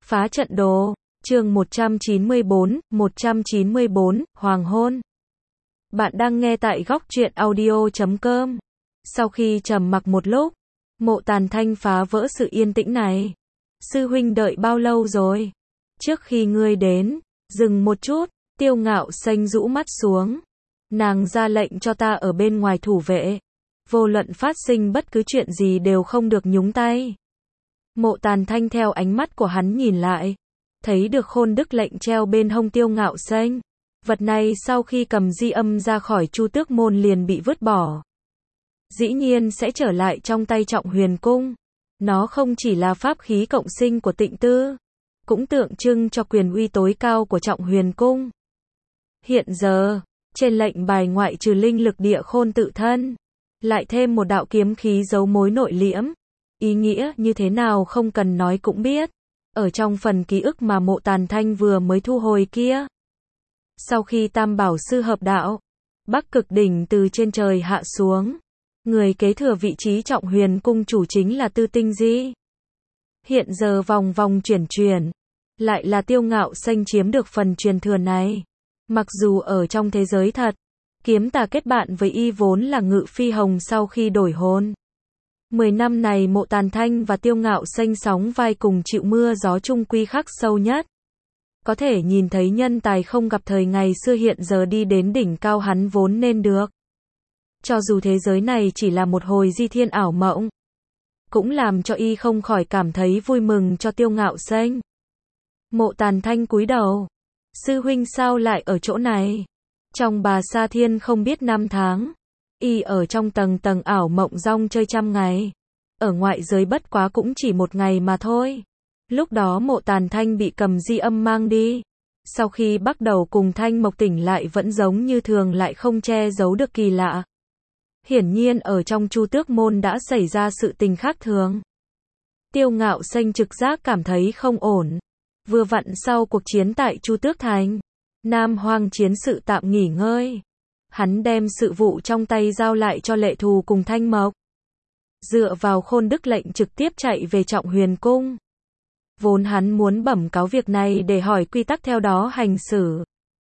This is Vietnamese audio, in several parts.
Phá trận đồ, chương 194, Hoàng hôn. Bạn đang nghe tại góc truyện audio.com. Sau khi trầm mặc một lúc, Mộ Tàn Thanh phá vỡ sự yên tĩnh này. Sư huynh đợi bao lâu rồi? Trước khi ngươi đến, dừng một chút, Tiêu Ngạo Xanh rũ mắt xuống. Nàng ra lệnh cho ta ở bên ngoài thủ vệ. Vô luận phát sinh bất cứ chuyện gì đều không được nhúng tay. Mộ Tàn Thanh theo ánh mắt của hắn nhìn lại, thấy được khôn đức lệnh treo bên hông Tiêu Ngạo Xanh. Vật này sau khi cầm di âm ra khỏi Chu Tước Môn liền bị vứt bỏ. Dĩ nhiên sẽ trở lại trong tay Trọng Huyền Cung. Nó không chỉ là pháp khí cộng sinh của Tịnh Tư, cũng tượng trưng cho quyền uy tối cao của Trọng Huyền Cung. Hiện giờ, trên lệnh bài ngoại trừ linh lực địa khôn tự thân, lại thêm một đạo kiếm khí giấu mối nội liễm. Ý nghĩa như thế nào không cần nói cũng biết. Ở trong phần ký ức mà Mộ Tàn Thanh vừa mới thu hồi kia. Sau khi Tam Bảo Sư hợp đạo, Bắc Cực Đỉnh từ trên trời hạ xuống. Người kế thừa vị trí Trọng Huyền Cung chủ chính là Tư Tinh Di. Hiện giờ vòng vòng chuyển, lại là Tiêu Ngạo Xanh chiếm được phần truyền thừa này. Mặc dù ở trong thế giới thật, kiếm tà kết bạn với y vốn là Ngự Phi Hồng sau khi đổi hồn. 10 năm này Mộ Tàn Thanh và Tiêu Ngạo Xanh sóng vai cùng chịu mưa gió chung quy khắc sâu nhất. Có thể nhìn thấy nhân tài không gặp thời ngày xưa hiện giờ đi đến đỉnh cao hắn vốn nên được. Cho dù thế giới này chỉ là một hồi di thiên ảo mộng, cũng làm cho y không khỏi cảm thấy vui mừng cho Tiêu Ngạo Xanh. Mộ Tàn Thanh cúi đầu. Sư huynh sao lại ở chỗ này? Trong Bà Sa Thiên không biết năm tháng. Y ở trong tầng tầng ảo mộng rong chơi trăm ngày. Ở ngoại giới bất quá cũng chỉ một ngày mà thôi. Lúc đó Mộ Tàn Thanh bị cầm di âm mang đi. Sau khi bắt đầu cùng Thanh Mộc tỉnh lại vẫn giống như thường, lại không che giấu được kỳ lạ. Hiển nhiên ở trong Chu Tước Môn đã xảy ra sự tình khác thường. Tiêu Ngạo Xanh trực giác cảm thấy không ổn. Vừa vặn sau cuộc chiến tại Chu Tước Thành, Nam Hoang chiến sự tạm nghỉ ngơi. Hắn đem sự vụ trong tay giao lại cho Lệ Thù cùng Thanh Mộc. Dựa vào khôn đức lệnh trực tiếp chạy về Trọng Huyền Cung. Vốn hắn muốn bẩm cáo việc này để hỏi quy tắc theo đó hành xử.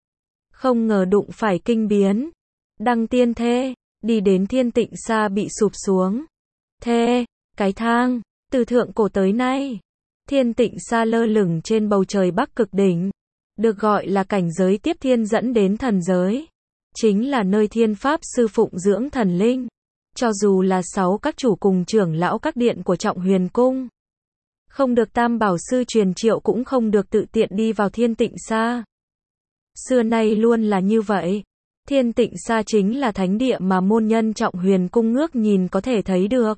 Không ngờ đụng phải kinh biến. Đăng tiên thê, đi đến Thiên Tịnh Sa bị sụp xuống. Thê, cái thang, từ thượng cổ tới nay. Thiên Tịnh Sa lơ lửng trên bầu trời Bắc Cực Đỉnh. Được gọi là cảnh giới tiếp thiên dẫn đến thần giới. Chính là nơi thiên pháp sư phụng dưỡng thần linh. Cho dù là 6 các chủ cùng trưởng lão các điện của Trọng Huyền Cung, không được Tam Bảo Sư truyền triệu cũng không được tự tiện đi vào Thiên Tịnh Sa. Xưa nay luôn là như vậy. Thiên Tịnh Sa chính là thánh địa mà môn nhân Trọng Huyền Cung ngước nhìn có thể thấy được.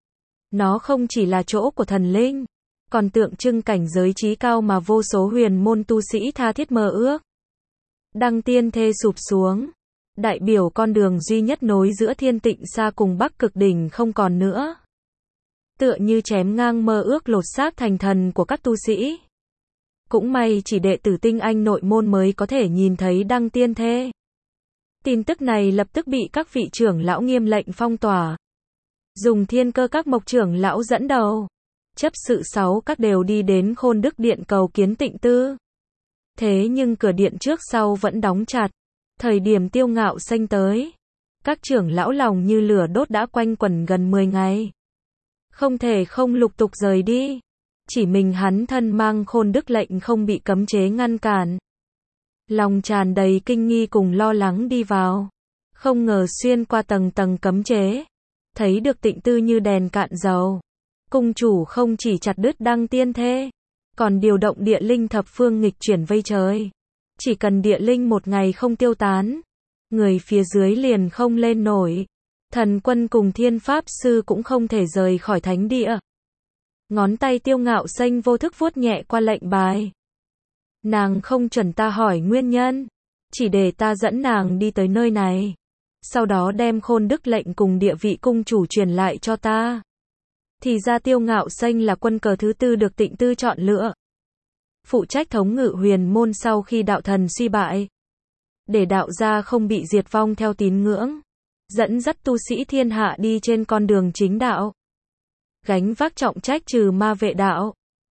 Nó không chỉ là chỗ của thần linh, còn tượng trưng cảnh giới trí cao mà vô số huyền môn tu sĩ tha thiết mơ ước. Đăng tiên thê sụp xuống, đại biểu con đường duy nhất nối giữa Thiên Tịnh Sa cùng Bắc Cực Đỉnh không còn nữa. Tựa như chém ngang mơ ước lột xác thành thần của các tu sĩ. Cũng may chỉ đệ tử tinh anh nội môn mới có thể nhìn thấy đăng tiên thê. Tin tức này lập tức bị các vị trưởng lão nghiêm lệnh phong tỏa. Dùng Thiên Cơ các mộc trưởng lão dẫn đầu. Chấp sự 6 các đều đi đến Khôn Đức Điện cầu kiến Tịnh Tư. Thế nhưng cửa điện trước sau vẫn đóng chặt. Thời điểm Tiêu Ngạo Xanh tới, các trưởng lão lòng như lửa đốt đã quanh quẩn gần 10 ngày. Không thể không lục tục rời đi. Chỉ mình hắn thân mang khôn đức lệnh không bị cấm chế ngăn cản. Lòng tràn đầy kinh nghi cùng lo lắng đi vào. Không ngờ xuyên qua tầng tầng cấm chế. Thấy được Tịnh Tư như đèn cạn dầu. Cung chủ không chỉ chặt đứt đăng tiên thê, còn điều động địa linh thập phương nghịch chuyển vây trời. Chỉ cần địa linh một ngày không tiêu tán, người phía dưới liền không lên nổi. Thần quân cùng thiên pháp sư cũng không thể rời khỏi thánh địa. Ngón tay Tiêu Ngạo Xanh vô thức vuốt nhẹ qua lệnh bài. Nàng không chuẩn ta hỏi nguyên nhân, chỉ để ta dẫn nàng đi tới nơi này. Sau đó đem khôn đức lệnh cùng địa vị cung chủ truyền lại cho ta. Thì ra Tiêu Ngạo Xanh là quân cờ thứ tư được Tịnh Tư chọn lựa. Phụ trách thống ngự huyền môn sau khi đạo thần suy bại. Để đạo gia không bị diệt vong theo tín ngưỡng. Dẫn dắt tu sĩ thiên hạ đi trên con đường chính đạo. Gánh vác trọng trách trừ ma vệ đạo.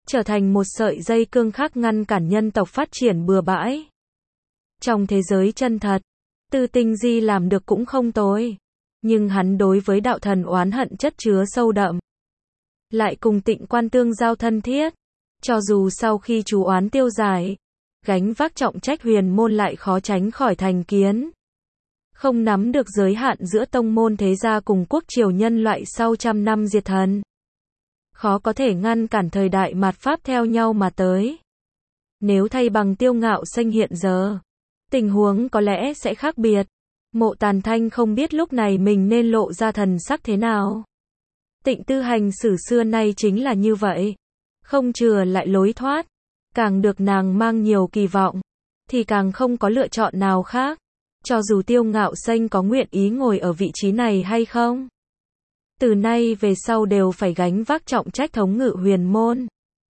trở thành một sợi dây cương khác ngăn cản nhân tộc phát triển bừa bãi. Trong thế giới chân thật, Tư Tinh Di làm được cũng không tồi, nhưng hắn đối với đạo thần oán hận chất chứa sâu đậm. Lại cùng Tịnh Quan tương giao thân thiết, cho dù sau khi chú oán tiêu giải, gánh vác trọng trách huyền môn lại khó tránh khỏi thành kiến. Không nắm được giới hạn giữa tông môn thế gia cùng quốc triều nhân loại sau trăm năm diệt thần. Khó có thể ngăn cản thời đại mạt Pháp theo nhau mà tới. Nếu thay bằng Tiêu Ngạo Xanh hiện giờ, tình huống có lẽ sẽ khác biệt. Mộ Tàn Thanh không biết lúc này mình nên lộ ra thần sắc thế nào. Tịnh Tư hành xử xưa nay chính là như vậy. Không chừa lại lối thoát. Càng được nàng mang nhiều kỳ vọng, thì càng không có lựa chọn nào khác. Cho dù Tiêu Ngạo Xanh có nguyện ý ngồi ở vị trí này hay không. Từ nay về sau đều phải gánh vác trọng trách thống ngự huyền môn.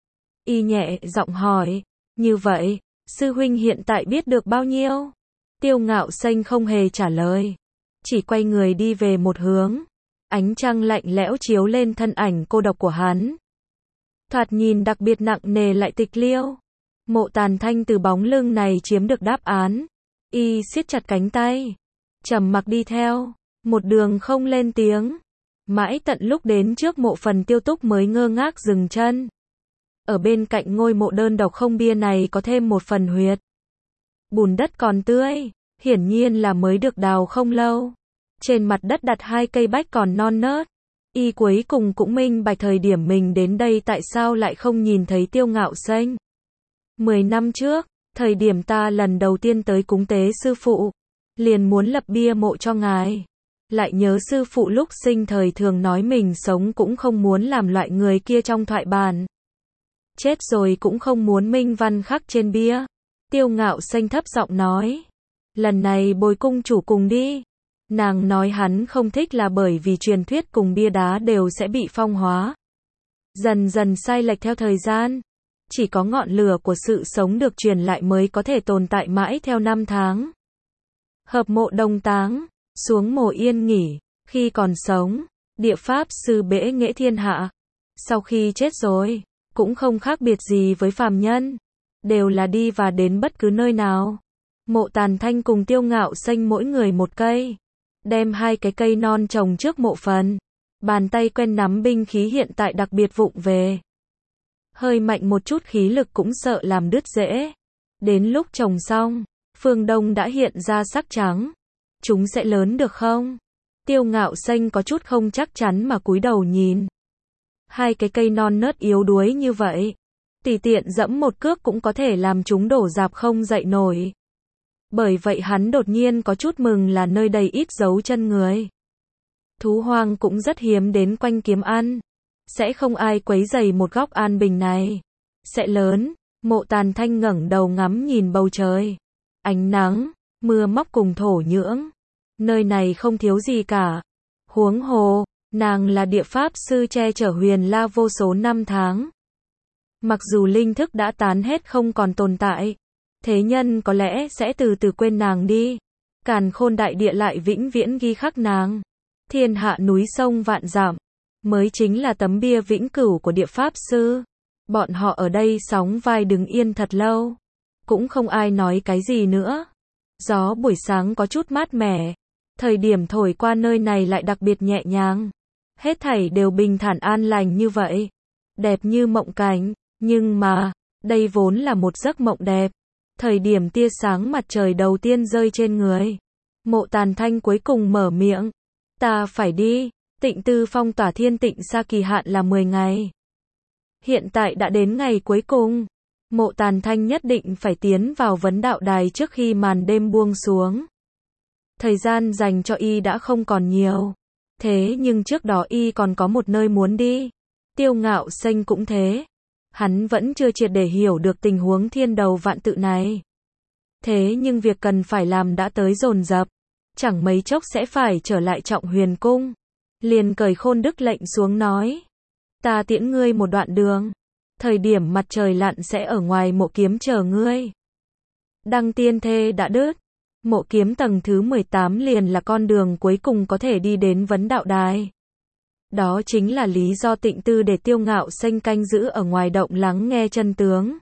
Y nhẹ giọng hỏi, như vậy, sư huynh hiện tại biết được bao nhiêu? Tiêu Ngạo Xanh không hề trả lời, chỉ quay người đi về một hướng. Ánh trăng lạnh lẽo chiếu lên thân ảnh cô độc của hắn. Thoạt nhìn đặc biệt nặng nề lại tịch liêu. Mộ Tàn Thanh từ bóng lưng này chiếm được đáp án. Y siết chặt cánh tay, trầm mặc đi theo, một đường không lên tiếng. Mãi tận lúc đến trước mộ phần Tiêu Túc mới ngơ ngác dừng chân. Ở bên cạnh ngôi mộ đơn độc không bia này có thêm một phần huyệt. Bùn đất còn tươi, hiển nhiên là mới được đào không lâu. Trên mặt đất đặt 2 cây bách còn non nớt. Y cuối cùng cũng minh bạch thời điểm mình đến đây tại sao lại không nhìn thấy Tiêu Ngạo Xanh. 10 năm trước, thời điểm ta lần đầu tiên tới cúng tế sư phụ, liền muốn lập bia mộ cho ngài. Lại nhớ sư phụ lúc sinh thời thường nói mình sống cũng không muốn làm loại người kia trong thoại bản. Chết rồi cũng không muốn minh văn khắc trên bia. Tiêu Ngạo Xanh thấp giọng nói. Lần này bồi cung chủ cùng đi. Nàng nói hắn không thích là bởi vì truyền thuyết cùng bia đá đều sẽ bị phong hóa. Dần dần sai lệch theo thời gian. Chỉ có ngọn lửa của sự sống được truyền lại mới có thể tồn tại mãi theo năm tháng. Hợp mộ đồng táng, xuống mồ yên nghỉ, khi còn sống, địa pháp sư bẽ nghệ thiên hạ. Sau khi chết rồi, cũng không khác biệt gì với phàm nhân. Đều là đi và đến bất cứ nơi nào. Mộ Tàn Thanh cùng Tiêu Ngạo Xanh mỗi người một cây. Đem 2 cái cây non trồng trước mộ phần. Bàn tay quen nắm binh khí hiện tại đặc biệt vụng về. Hơi mạnh một chút khí lực cũng sợ làm đứt rễ. Đến lúc trồng xong, phương đông đã hiện ra sắc trắng. Chúng sẽ lớn được không? Tiêu Ngạo Xanh có chút không chắc chắn mà cúi đầu nhìn. 2 cái cây non nớt yếu đuối như vậy, tùy tiện dẫm một cước cũng có thể làm chúng đổ rạp không dậy nổi. Bởi vậy hắn đột nhiên có chút mừng là nơi đây ít dấu chân người. Thú hoang cũng rất hiếm đến quanh kiếm ăn. Sẽ không ai quấy rầy một góc an bình này. Sẽ lớn. Mộ Tàn Thanh ngẩng đầu ngắm nhìn bầu trời. Ánh nắng, mưa móc cùng thổ nhưỡng. Nơi này không thiếu gì cả. Huống hồ, nàng là địa pháp sư che chở Huyền La vô số năm tháng. Mặc dù linh thức đã tán hết không còn tồn tại, thế nhân có lẽ sẽ từ từ quên nàng đi. Càn Khôn đại địa lại vĩnh viễn ghi khắc nàng. Thiên hạ núi sông vạn dặm, mới chính là tấm bia vĩnh cửu của địa pháp sư. Bọn họ ở đây sóng vai đứng yên thật lâu. Cũng không ai nói cái gì nữa. Gió buổi sáng có chút mát mẻ. Thời điểm thổi qua nơi này lại đặc biệt nhẹ nhàng. Hết thảy đều bình thản an lành như vậy. Đẹp như mộng cảnh. Nhưng mà, đây vốn là một giấc mộng đẹp. Thời điểm tia sáng mặt trời đầu tiên rơi trên người. Mộ Tàn Thanh cuối cùng mở miệng. Ta phải đi. Tịnh Tư phong tỏa Thiên Tịnh Sa kỳ hạn là 10 ngày. Hiện tại đã đến ngày cuối cùng. Mộ Tàn Thanh nhất định phải tiến vào vấn đạo đài trước khi màn đêm buông xuống. Thời gian dành cho y đã không còn nhiều. Thế nhưng trước đó y còn có một nơi muốn đi. Tiêu Ngạo Xanh cũng thế. Hắn vẫn chưa triệt để hiểu được tình huống thiên đầu vạn tự này. Thế nhưng việc cần phải làm đã tới dồn dập. Chẳng mấy chốc sẽ phải trở lại Trọng Huyền Cung. Liền cởi Khôn Đức lệnh xuống nói. Ta tiễn ngươi một đoạn đường. Thời điểm mặt trời lặn sẽ ở ngoài mộ kiếm chờ ngươi. Đăng tiên thê đã đứt. Mộ kiếm tầng thứ 18 liền là con đường cuối cùng có thể đi đến vấn đạo đài. Đó chính là lý do Tịnh Tư để Tiêu Ngạo Xanh canh giữ ở ngoài động lắng nghe chân tướng.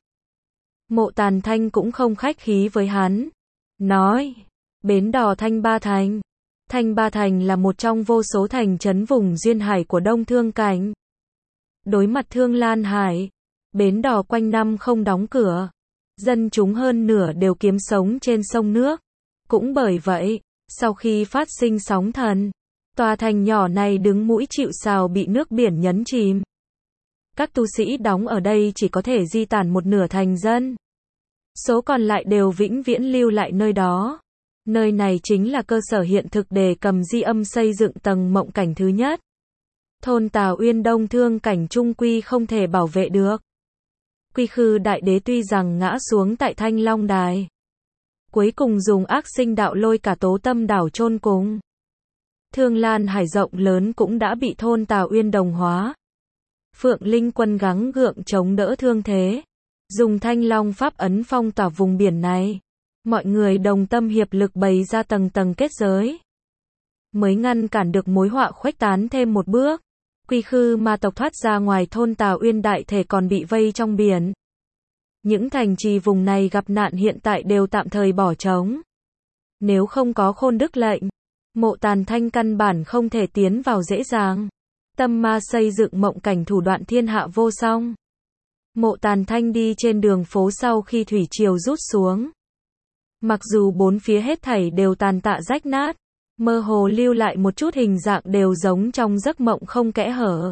Mộ Tàn Thanh cũng không khách khí với hắn. Nói, bến đò Thanh Ba Thành. Thanh Ba Thành là một trong vô số thành trấn vùng duyên hải của Đông Thương Cảnh. Đối mặt Thương Lan Hải, bến đò quanh năm không đóng cửa. Dân chúng hơn nửa đều kiếm sống trên sông nước. Cũng bởi vậy, sau khi phát sinh sóng thần, tòa thành nhỏ này đứng mũi chịu sào bị nước biển nhấn chìm. Các tu sĩ đóng ở đây chỉ có thể di tản một nửa thành dân. Số còn lại đều vĩnh viễn lưu lại nơi đó. Nơi này chính là cơ sở hiện thực để Cầm Di Âm xây dựng tầng mộng cảnh thứ nhất. Thôn Tà Uyên Đông Thương Cảnh trung quy không thể bảo vệ được. Quy Khư Đại Đế tuy rằng ngã xuống tại Thanh Long Đài, cuối cùng dùng ác sinh đạo lôi cả Tố Tâm đảo chôn cùng. Thương Lan Hải rộng lớn cũng đã bị thôn Tà Uyên đồng hóa. Phượng Linh Quân gắng gượng chống đỡ thương thế, dùng Thanh Long pháp ấn phong tỏa vùng biển này. Mọi người đồng tâm hiệp lực bày ra tầng tầng kết giới, mới ngăn cản được mối họa khuếch tán thêm một bước. Quy Khư ma tộc thoát ra ngoài thôn Tà Uyên đại thể còn bị vây trong biển. Những thành trì vùng này gặp nạn hiện tại đều tạm thời bỏ trống. Nếu không có Khôn Đức lệnh, Mộ Tàn Thanh căn bản không thể tiến vào dễ dàng. Tâm ma xây dựng mộng cảnh thủ đoạn thiên hạ vô song. Mộ Tàn Thanh đi trên đường phố sau khi thủy triều rút xuống. Mặc dù bốn phía hết thảy đều tàn tạ rách nát, mơ hồ lưu lại một chút hình dạng đều giống trong giấc mộng không kẽ hở.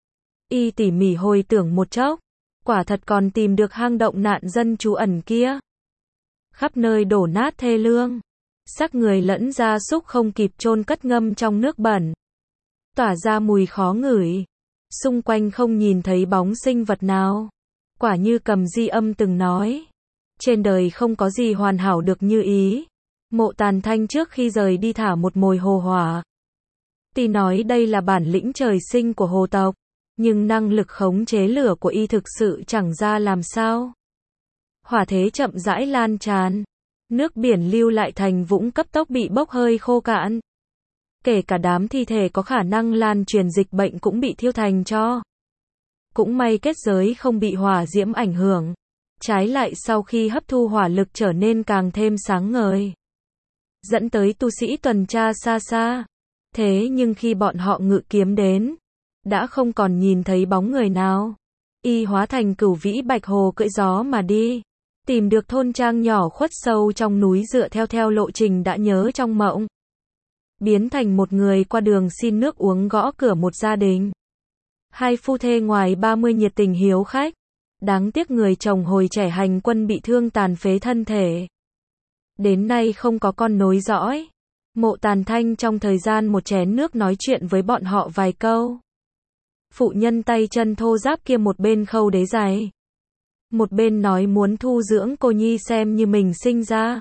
Y tỉ mỉ hồi tưởng một chốc, quả thật còn tìm được hang động nạn dân trú ẩn kia. Khắp nơi đổ nát thê lương, xác người lẫn gia súc không kịp chôn cất ngâm trong nước bẩn, tỏa ra mùi khó ngửi. Xung quanh không nhìn thấy bóng sinh vật nào. Quả như Cầm Di Âm từng nói, trên đời không có gì hoàn hảo được như ý. Mộ Tàn Thanh trước khi rời đi thả một mồi hồ hỏa. Tuy nói đây là bản lĩnh trời sinh của hồ tộc, nhưng năng lực khống chế lửa của y thực sự chẳng ra làm sao. Hỏa thế chậm rãi lan tràn, nước biển lưu lại thành vũng cấp tốc bị bốc hơi khô cạn. Kể cả đám thi thể có khả năng lan truyền dịch bệnh cũng bị thiêu thành tro. Cũng may kết giới không bị hỏa diễm ảnh hưởng. Trái lại sau khi hấp thu hỏa lực trở nên càng thêm sáng ngời, dẫn tới tu sĩ tuần tra xa xa. Thế nhưng khi bọn họ ngự kiếm đến, đã không còn nhìn thấy bóng người nào. Y hóa thành Cửu Vĩ Bạch Hồ cưỡi gió mà đi, tìm được thôn trang nhỏ khuất sâu trong núi dựa theo lộ trình đã nhớ trong mộng. Biến thành một người qua đường xin nước uống gõ cửa một gia đình. Hai phu thê ngoài 30 nhiệt tình hiếu khách. Đáng tiếc người chồng hồi trẻ hành quân bị thương tàn phế thân thể. Đến nay không có con nối dõi. Mộ Tàn Thanh trong thời gian một chén nước nói chuyện với bọn họ vài câu. Phụ nhân tay chân thô ráp kia một bên khâu đế giày, một bên nói muốn thu dưỡng cô nhi xem như mình sinh ra.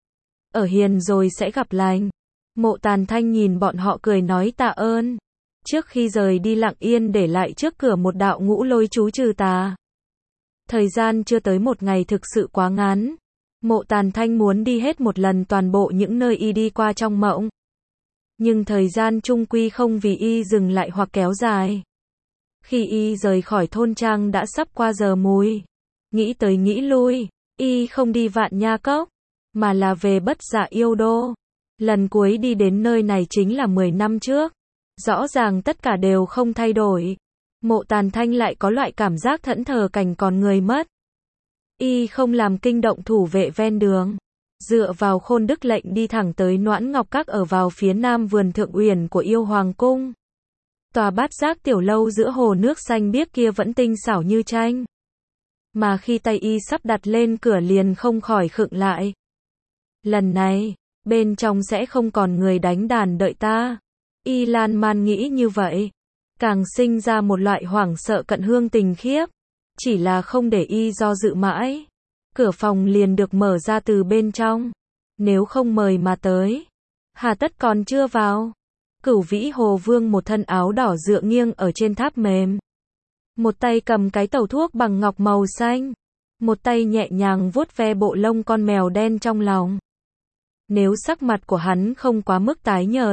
Ở hiền rồi sẽ gặp lành. Mộ Tàn Thanh nhìn bọn họ cười nói tạ ơn. Trước khi rời đi lặng yên để lại trước cửa một đạo ngũ lôi chú trừ tà. Thời gian chưa tới một ngày thực sự quá ngắn. Mộ Tàn Thanh muốn đi hết một lần toàn bộ những nơi y đi qua trong mộng. Nhưng thời gian chung quy không vì y dừng lại hoặc kéo dài. Khi y rời khỏi thôn trang đã sắp qua giờ mùi. Nghĩ tới nghĩ lui, y không đi Vạn Nha Cốc, mà là về Bất Dạ Yêu Đô. Lần cuối đi đến nơi này chính là 10 năm trước. Rõ ràng tất cả đều không thay đổi. Mộ Tàn Thanh lại có loại cảm giác thẫn thờ cảnh còn người mất. Y không làm kinh động thủ vệ ven đường. Dựa vào Khôn Đức lệnh đi thẳng tới Noãn Ngọc Các ở vào phía nam vườn Thượng Uyển của Yêu Hoàng Cung. Tòa bát giác tiểu lâu giữa hồ nước xanh biếc kia vẫn tinh xảo như tranh. Mà khi tay y sắp đặt lên cửa liền không khỏi khựng lại. Lần này, bên trong sẽ không còn người đánh đàn đợi ta. Y lan man nghĩ như vậy. Càng sinh ra một loại hoảng sợ cận hương tình khiếp. Chỉ là không để y do dự mãi. Cửa phòng liền được mở ra từ bên trong. Nếu không mời mà tới, hà tất còn chưa vào. Cửu Vĩ Hồ Vương một thân áo đỏ dựa nghiêng ở trên tháp mềm. Một tay cầm cái tẩu thuốc bằng ngọc màu xanh. Một tay nhẹ nhàng vuốt ve bộ lông con mèo đen trong lòng. Nếu sắc mặt của hắn không quá mức tái nhợt,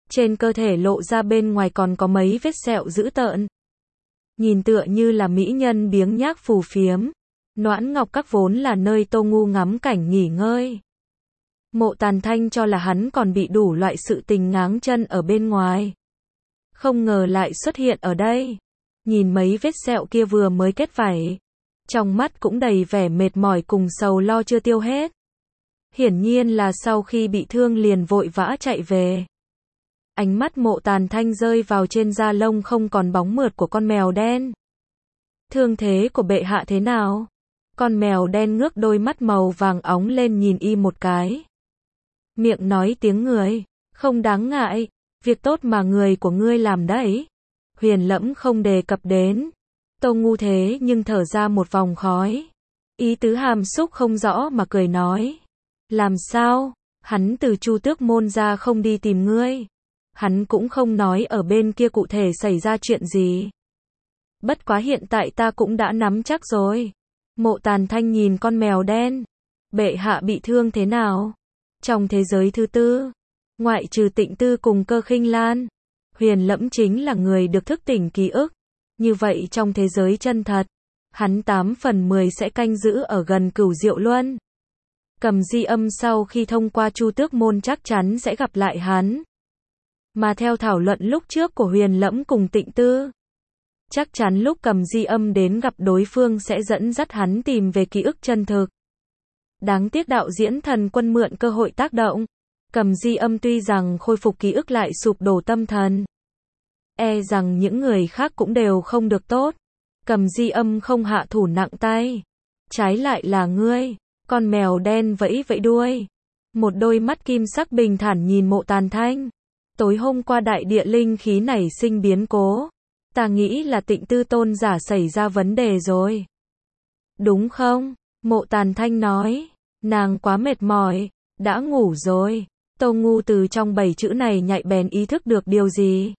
Trên cơ thể lộ ra bên ngoài còn có mấy vết sẹo dữ tợn. Nhìn tựa như là mỹ nhân biếng nhác phù phiếm. Noãn Ngọc Các vốn là nơi Tô Ngu ngắm cảnh nghỉ ngơi. Mộ Tàn Thanh cho là hắn còn bị đủ loại sự tình ngáng chân ở bên ngoài. Không ngờ lại xuất hiện ở đây. Nhìn mấy vết sẹo kia vừa mới kết vảy. Trong mắt cũng đầy vẻ mệt mỏi cùng sầu lo chưa tiêu hết. Hiển nhiên là sau khi bị thương liền vội vã chạy về. Ánh mắt Mộ Tàn Thanh rơi vào trên da lông không còn bóng mượt của con mèo đen. Thương thế của bệ hạ thế nào? Con mèo đen ngước đôi mắt màu vàng óng lên nhìn y một cái. Miệng nói tiếng người, không đáng ngại, việc tốt mà người của ngươi làm đấy. Huyền Lẫm không đề cập đến. Tô Ngu thế nhưng thở ra một vòng khói. Ý tứ hàm xúc không rõ mà cười nói. Làm sao? Hắn từ Chu Tước Môn ra không đi tìm ngươi. Hắn cũng không nói ở bên kia cụ thể xảy ra chuyện gì. Bất quá hiện tại ta cũng đã nắm chắc rồi. Mộ Tàn Thanh nhìn con mèo đen. Bệ hạ bị thương thế nào? Trong thế giới thứ tư, ngoại trừ Tịnh Tư cùng Cơ Khinh Lan, Huyền Lẫm chính là người được thức tỉnh ký ức. Như vậy trong thế giới chân thật, hắn 8 phần 10 sẽ canh giữ ở gần Cửu Diệu Luân. Cầm Di Âm sau khi thông qua Chu Tước Môn chắc chắn sẽ gặp lại hắn. Mà theo thảo luận lúc trước của Huyền Lẫm cùng Tịnh Tư, chắc chắn lúc Cầm Di Âm đến gặp đối phương sẽ dẫn dắt hắn tìm về ký ức chân thực. Đáng tiếc đạo diễn Thần Quân mượn cơ hội tác động. Cầm Di Âm tuy rằng khôi phục ký ức lại sụp đổ tâm thần. E rằng những người khác cũng đều không được tốt. Cầm Di Âm không hạ thủ nặng tay. Trái lại là ngươi. Con mèo đen vẫy vẫy đuôi. Một đôi mắt kim sắc bình thản nhìn Mộ Tàn Thanh. Tối hôm qua đại địa linh khí nảy sinh biến cố. Ta nghĩ là Tịnh Tư tôn giả xảy ra vấn đề rồi. Đúng không? Mộ Tàn Thanh nói. Nàng quá mệt mỏi. Đã ngủ rồi. Tô Ngu từ trong 7 chữ này nhạy bén ý thức được điều gì.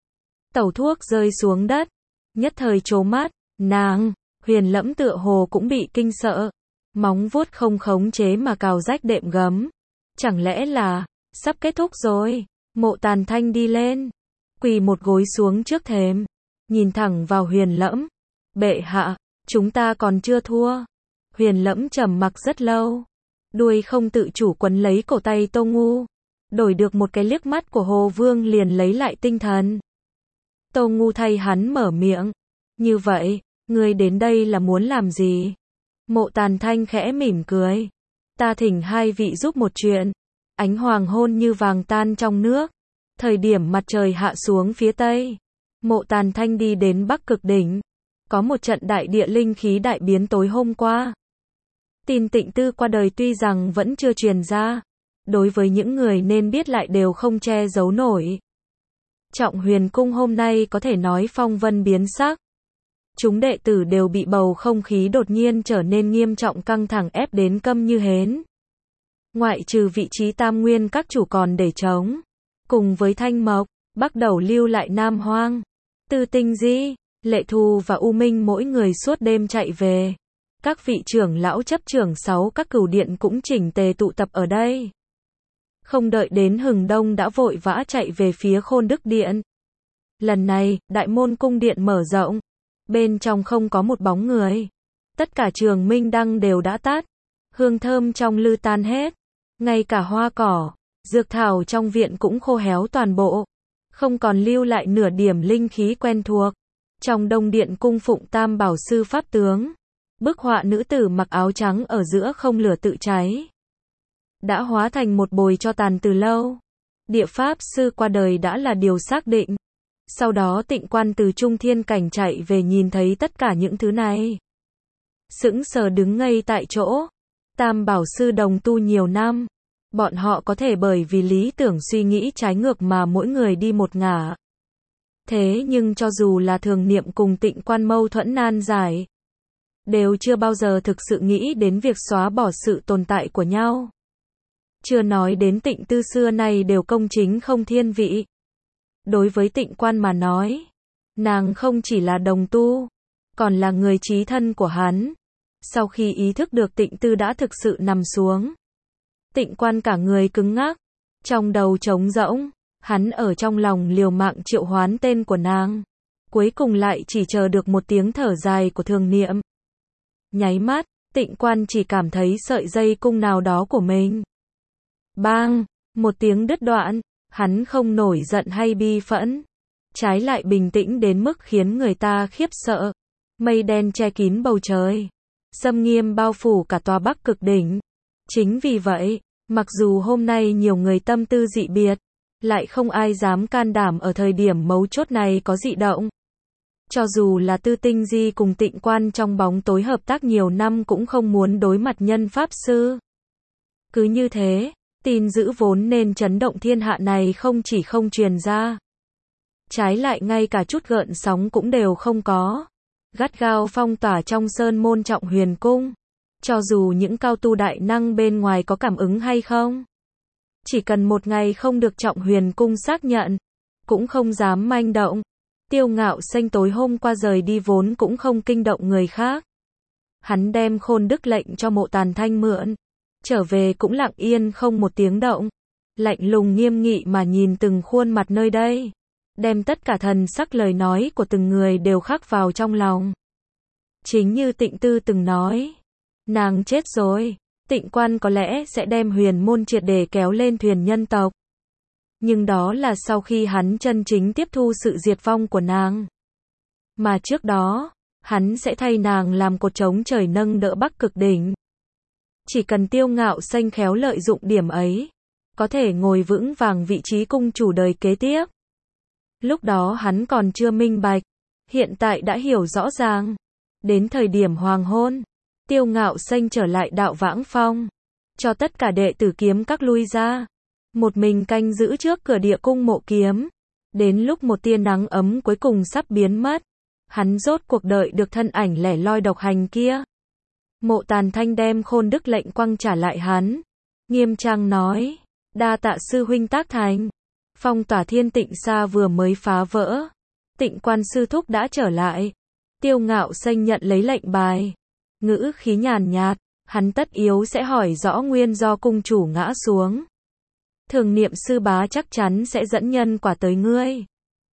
Tẩu thuốc rơi xuống đất. Nhất thời trố mắt. Nàng. Huyền Lẫm tựa hồ cũng bị kinh sợ. Móng vuốt không khống chế mà cào rách đệm gấm. Chẳng lẽ là sắp kết thúc rồi. Mộ Tàn Thanh đi lên. Quỳ một gối xuống trước thềm. Nhìn thẳng vào Huyền Lẫm. Bệ hạ. Chúng ta còn chưa thua. Huyền Lẫm trầm mặc rất lâu. Đuôi không tự chủ quấn lấy cổ tay Tô Ngu. Đổi được một cái liếc mắt của Hồ Vương liền lấy lại tinh thần. Tô Ngu thay hắn mở miệng. Như vậy, ngươi đến đây là muốn làm gì? Mộ Tàn Thanh khẽ mỉm cười. Ta thỉnh hai vị giúp một chuyện. Ánh hoàng hôn như vàng tan trong nước. Thời điểm mặt trời hạ xuống phía tây. Mộ Tàn Thanh đi đến Bắc Cực Đỉnh. Có một trận đại địa linh khí đại biến tối hôm qua. Tin Tịnh Tư qua đời tuy rằng vẫn chưa truyền ra. Đối với những người nên biết lại đều không che giấu nổi. Trọng Huyền Cung hôm nay có thể nói phong vân biến sắc. Chúng đệ tử đều bị bầu không khí đột nhiên trở nên nghiêm trọng căng thẳng ép đến câm như hến. Ngoại trừ vị trí Tam Nguyên các chủ còn để trống. Cùng với Thanh Mộc, Bắc Đầu lưu lại Nam Hoang. Từ Tinh Di, Lệ Thù và U Minh mỗi người suốt đêm chạy về. Các vị trưởng lão chấp trưởng 6 các cửu điện cũng chỉnh tề tụ tập ở đây. Không đợi đến hừng đông đã vội vã chạy về phía Khôn Đức Điện. Lần này, Đại Môn Cung Điện mở rộng. Bên trong không có một bóng người. Tất cả trường minh đăng đều đã tắt. Hương thơm trong lư tan hết. Ngay cả hoa cỏ, dược thảo trong viện cũng khô héo toàn bộ. Không còn lưu lại nửa điểm linh khí quen thuộc. Trong Đông Điện cung phụng Tam Bảo Sư Pháp Tướng. Bức họa nữ tử mặc áo trắng ở giữa không lửa tự cháy. Đã hóa thành một bồi tro tàn từ lâu. Địa Pháp Sư qua đời đã là điều xác định. Sau đó Tịnh Quan từ Trung Thiên Cảnh chạy về nhìn thấy tất cả những thứ này. Sững sờ đứng ngây tại chỗ. Tam Bảo Sư đồng tu nhiều năm. Bọn họ có thể bởi vì lý tưởng suy nghĩ trái ngược mà mỗi người đi một ngả. Thế nhưng cho dù là Thường Niệm cùng Tịnh Quan mâu thuẫn nan giải, đều chưa bao giờ thực sự nghĩ đến việc xóa bỏ sự tồn tại của nhau. Chưa nói đến Tịnh Tư xưa nay đều công chính không thiên vị. Đối với Tịnh Quan mà nói, nàng không chỉ là đồng tu, còn là người chí thân của hắn. Sau khi ý thức được Tịnh Tư đã thực sự nằm xuống, Tịnh Quan cả người cứng ngắc, trong đầu trống rỗng, Hắn ở trong lòng liều mạng triệu hoán tên của nàng. Cuối cùng lại chỉ chờ được một tiếng thở dài của Thường Niệm. Nháy mắt, Tịnh Quan chỉ cảm thấy sợi dây cung nào đó của mình. Bang! Một tiếng đứt đoạn, hắn không nổi giận hay bi phẫn. Trái lại bình tĩnh đến mức khiến người ta khiếp sợ. Mây đen che kín bầu trời. Xâm nghiêm bao phủ cả tòa Bắc Cực đỉnh. Chính vì vậy, mặc dù hôm nay nhiều người tâm tư dị biệt, lại không ai dám can đảm ở thời điểm mấu chốt này có dị động. Cho dù là Tư Tinh Di cùng Tịnh Quan trong bóng tối hợp tác nhiều năm cũng không muốn đối mặt nhân pháp sư. Cứ như thế, tin dữ vốn nên chấn động thiên hạ này không chỉ không truyền ra. Trái lại ngay cả chút gợn sóng cũng đều không có. Gắt gao phong tỏa trong sơn môn Trọng Huyền Cung. Cho dù những cao tu đại năng bên ngoài có cảm ứng hay không. Chỉ cần một ngày không được Trọng Huyền Cung xác nhận, cũng không dám manh động. Tiêu Ngạo Xanh tối hôm qua rời đi vốn cũng không kinh động người khác. Hắn đem Khôn Đức lệnh cho Mộ Tàn Thanh mượn. Trở về cũng lặng yên không một tiếng động. Lạnh lùng nghiêm nghị mà nhìn từng khuôn mặt nơi đây. Đem tất cả thần sắc lời nói của từng người đều khắc vào trong lòng. Chính như Tịnh Tư từng nói. Nàng chết rồi. Tịnh Quan có lẽ sẽ đem huyền môn triệt để kéo lên thuyền nhân tộc. Nhưng đó là sau khi hắn chân chính tiếp thu sự diệt vong của nàng. Mà trước đó, hắn sẽ thay nàng làm cột trống trời nâng đỡ Bắc Cực đỉnh. Chỉ cần Tiêu Ngạo Xanh khéo lợi dụng điểm ấy, có thể ngồi vững vàng vị trí cung chủ đời kế tiếp. Lúc đó hắn còn chưa minh bạch, hiện tại đã hiểu rõ ràng. Đến thời điểm hoàng hôn, Tiêu Ngạo Xanh trở lại Đạo Vãng Phong, cho tất cả đệ tử kiếm các lui ra. Một mình canh giữ trước cửa địa cung Mộ Kiếm. Đến lúc một tia nắng ấm cuối cùng sắp biến mất, hắn rốt cuộc đợi được thân ảnh lẻ loi độc hành kia. Mộ Tàn Thanh đem Khôn Đức lệnh quăng trả lại hắn. Nghiêm trang nói, đa tạ sư huynh tác thành. Phong tỏa Thiên Tịnh Sa vừa mới phá vỡ. Tịnh Quan sư thúc đã trở lại. Tiêu Ngạo Xanh nhận lấy lệnh bài. Ngữ khí nhàn nhạt, hắn tất yếu sẽ hỏi rõ nguyên do cung chủ ngã xuống. Thường Niệm sư bá chắc chắn sẽ dẫn nhân quả tới ngươi.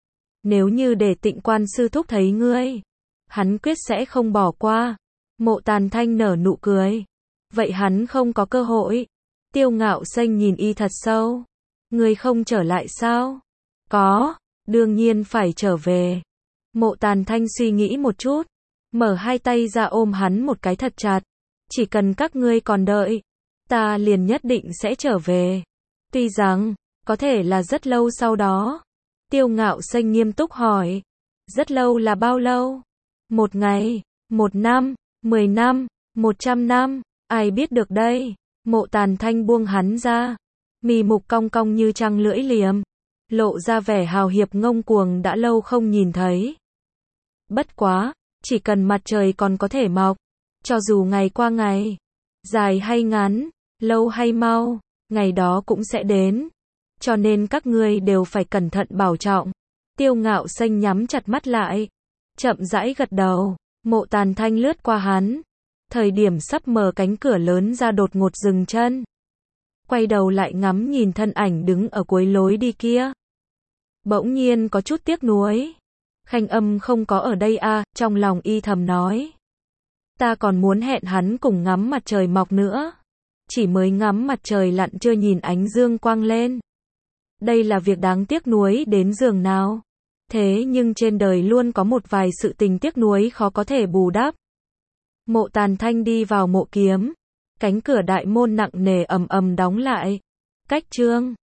Nếu như để Tịnh Quan sư thúc thấy ngươi, hắn quyết sẽ không bỏ qua. Mộ Tàn Thanh nở nụ cười. Vậy hắn không có cơ hội. Tiêu Ngạo Xanh nhìn y thật sâu. Ngươi không trở lại sao? Có, đương nhiên phải trở về. Mộ Tàn Thanh suy nghĩ một chút, mở hai tay ra ôm hắn một cái thật chặt. Chỉ cần các ngươi còn đợi, ta liền nhất định sẽ trở về. Tuy rằng, có thể là rất lâu sau đó. Tiêu Ngạo Xanh nghiêm túc hỏi. Rất lâu là bao lâu? 1 ngày, 1 năm, 10 năm, 100 năm, ai biết được đây? Mộ Tàn Thanh buông hắn ra. Mì mục cong cong như trăng lưỡi liềm. Lộ ra vẻ hào hiệp ngông cuồng đã lâu không nhìn thấy. Bất quá, chỉ cần mặt trời còn có thể mọc. Cho dù ngày qua ngày, dài hay ngắn, lâu hay mau, ngày đó cũng sẽ đến. Cho nên các ngươi đều phải cẩn thận bảo trọng. Tiêu Ngạo Xanh nhắm chặt mắt lại. Chậm rãi gật đầu. Mộ Tàn Thanh lướt qua hắn. Thời điểm sắp mở cánh cửa lớn ra đột ngột dừng chân. Quay đầu lại ngắm nhìn thân ảnh đứng ở cuối lối đi kia. Bỗng nhiên có chút tiếc nuối. Khanh Âm không có ở đây à, trong lòng y thầm nói. Ta còn muốn hẹn hắn cùng ngắm mặt trời mọc nữa. Chỉ mới ngắm mặt trời lặn chưa nhìn ánh dương quang lên. Đây là việc đáng tiếc nuối đến giường nào. Thế nhưng trên đời luôn có một vài sự tình tiếc nuối khó có thể bù đắp. Mộ Tàn Thanh đi vào Mộ Kiếm. Cánh cửa đại môn nặng nề ầm ầm đóng lại. Cách chương